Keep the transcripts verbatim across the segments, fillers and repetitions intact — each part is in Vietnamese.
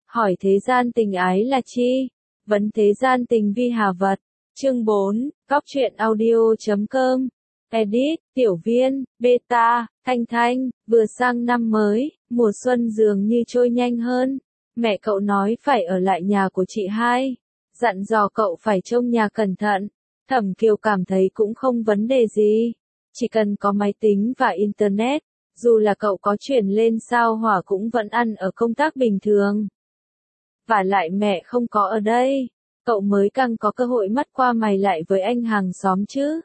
hỏi thế gian tình ái là chi? Vấn thế gian tình vi hà vật. Chương bốn, Góc truyện audio chấm com. Edit, Tiểu Viên, Beta, Thanh Thanh, vừa sang năm mới, mùa xuân dường như trôi nhanh hơn. Mẹ cậu nói phải ở lại nhà của chị hai. Dặn dò cậu phải trông nhà cẩn thận. Thẩm Kiều cảm thấy cũng không vấn đề gì. Chỉ cần có máy tính và Internet, dù là cậu có chuyển lên sao hỏa cũng vẫn ăn ở công tác bình thường. Và lại mẹ không có ở đây, cậu mới càng có cơ hội mắt qua mày lại với anh hàng xóm chứ.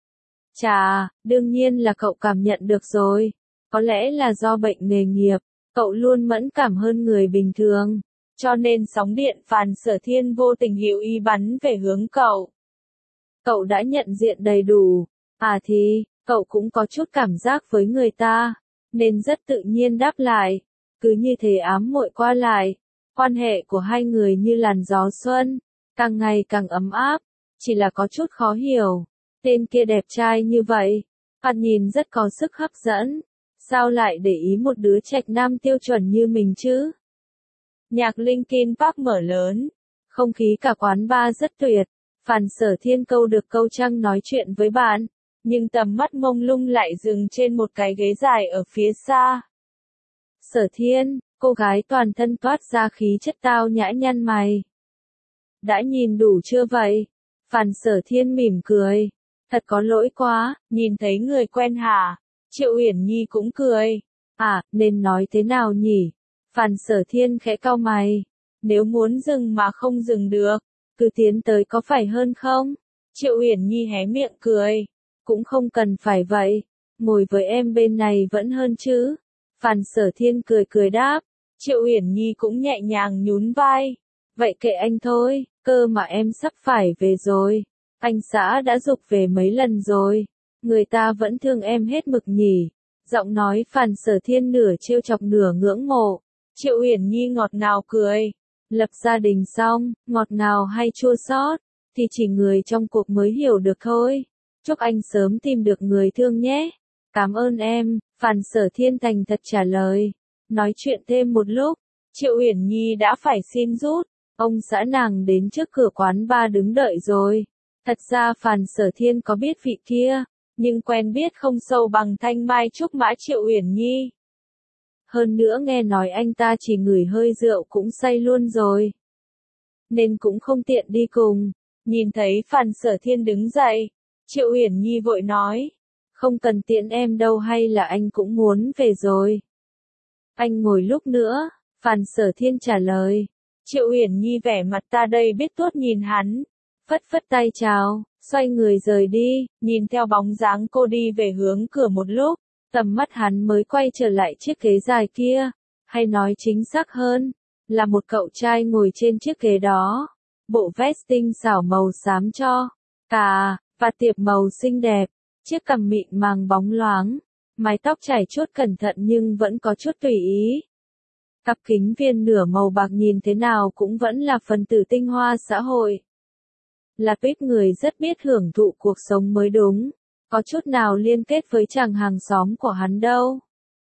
Chà, đương nhiên là cậu cảm nhận được rồi. Có lẽ là do bệnh nghề nghiệp, cậu luôn mẫn cảm hơn người bình thường. Cho nên sóng điện Phàn Sở Thiên vô tình hữu ý bắn về hướng cậu. Cậu đã nhận diện đầy đủ. À thì, cậu cũng có chút cảm giác với người ta, nên rất tự nhiên đáp lại. Cứ như thế ám muội qua lại. Quan hệ của hai người như làn gió xuân, càng ngày càng ấm áp, chỉ là có chút khó hiểu. Tên kia đẹp trai như vậy, thoạt nhìn rất có sức hấp dẫn, sao lại để ý một đứa trạch nam tiêu chuẩn như mình chứ? Nhạc Linkin Park mở lớn, không khí cả quán bar rất tuyệt. Phàn Sở Thiên câu được câu trăng nói chuyện với bạn, nhưng tầm mắt mông lung lại dừng trên một cái ghế dài ở phía xa. Sở Thiên, cô gái toàn thân toát ra khí chất tao nhã nhăn mày. Đã nhìn đủ chưa vậy? Phàn Sở Thiên mỉm cười. Thật có lỗi quá, nhìn thấy người quen hả? Triệu Uyển Nhi cũng cười. À, nên nói thế nào nhỉ? Phàn Sở Thiên khẽ cau mày. Nếu muốn dừng mà không dừng được, cứ tiến tới có phải hơn không? Triệu Uyển Nhi hé miệng cười. Cũng không cần phải vậy. Ngồi với em bên này vẫn hơn chứ. Phàn Sở Thiên cười cười đáp. Triệu Uyển Nhi cũng nhẹ nhàng nhún vai. Vậy kệ anh thôi, cơ mà em sắp phải về rồi. Anh xã đã giục về mấy lần rồi. Người ta vẫn thương em hết mực nhỉ. Giọng nói Phàn Sở Thiên nửa trêu chọc nửa ngưỡng mộ. Triệu Uyển Nhi ngọt ngào cười. Lập gia đình xong, ngọt ngào hay chua xót, thì chỉ người trong cuộc mới hiểu được thôi. Chúc anh sớm tìm được người thương nhé. Cảm ơn em, Phàn Sở Thiên thành thật trả lời. Nói chuyện thêm một lúc, Triệu Uyển Nhi đã phải xin rút. Ông xã nàng đến trước cửa quán bar đứng đợi rồi. Thật ra Phàn Sở Thiên có biết vị kia, nhưng quen biết không sâu bằng thanh mai trúc mã Triệu Uyển Nhi. Hơn nữa nghe nói anh ta chỉ ngửi hơi rượu cũng say luôn rồi. Nên cũng không tiện đi cùng. Nhìn thấy Phàn Sở Thiên đứng dậy, Triệu Uyển Nhi vội nói. Không cần tiện em đâu, hay là anh cũng muốn về rồi? Anh ngồi lúc nữa, Phàn Sở Thiên trả lời. Triệu Uyển Nhi vẻ mặt ta đây biết tuốt nhìn hắn. Phất phất tay chào, xoay người rời đi, nhìn theo bóng dáng cô đi về hướng cửa một lúc, tầm mắt hắn mới quay trở lại chiếc ghế dài kia, hay nói chính xác hơn, là một cậu trai ngồi trên chiếc ghế đó. Bộ vest tinh xảo màu xám cho, cà, và tiệp màu xinh đẹp, chiếc cằm mịn màng bóng loáng, mái tóc chải chuốt cẩn thận nhưng vẫn có chút tùy ý. Cặp kính viền nửa màu bạc nhìn thế nào cũng vẫn là phần tử tinh hoa xã hội. Là tuyết người rất biết hưởng thụ cuộc sống mới đúng, có chút nào liên kết với chàng hàng xóm của hắn đâu.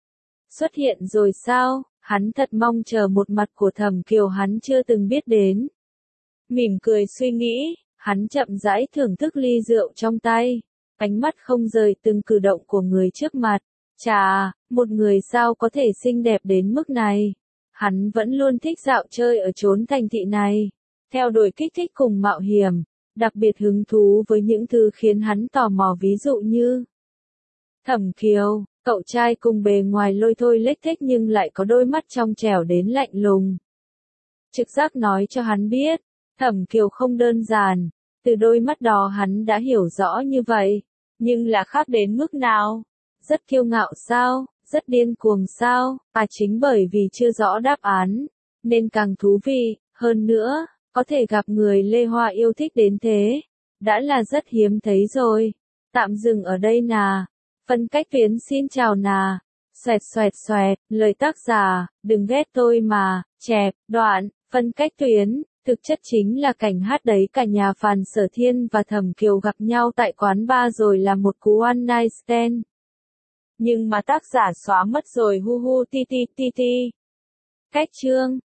Xuất hiện rồi sao, hắn thật mong chờ một mặt của Thẩm Kiều hắn chưa từng biết đến. Mỉm cười suy nghĩ, hắn chậm rãi thưởng thức ly rượu trong tay, ánh mắt không rời từng cử động của người trước mặt. Chà, một người sao có thể xinh đẹp đến mức này. Hắn vẫn luôn thích dạo chơi ở chốn thành thị này, theo đuổi kích thích cùng mạo hiểm, đặc biệt hứng thú với những thứ khiến hắn tò mò, ví dụ như Thẩm Kiều, cậu trai cùng bề ngoài lôi thôi lếch thếch nhưng lại có đôi mắt trong trẻo đến lạnh lùng. Trực giác nói cho hắn biết, Thẩm Kiều không đơn giản, từ đôi mắt đó hắn đã hiểu rõ như vậy, nhưng là khác đến mức nào? Rất kiêu ngạo sao? Rất điên cuồng sao? À, chính bởi vì chưa rõ đáp án, nên càng thú vị, hơn nữa, có thể gặp người Lê Hoa yêu thích đến thế, đã là rất hiếm thấy rồi. Tạm dừng ở đây nà. Phân cách tuyến xin chào nà. Xoẹt xoẹt xoẹt, lời tác giả, đừng ghét tôi mà, chẹp, đoạn, phân cách tuyến, thực chất chính là cảnh hát đấy cả nhà Phàn Sở Thiên và Thẩm Kiều gặp nhau tại quán bar rồi là một cú one night stand. Nhưng mà tác giả xóa mất rồi, hu hu ti ti ti ti. Cách chương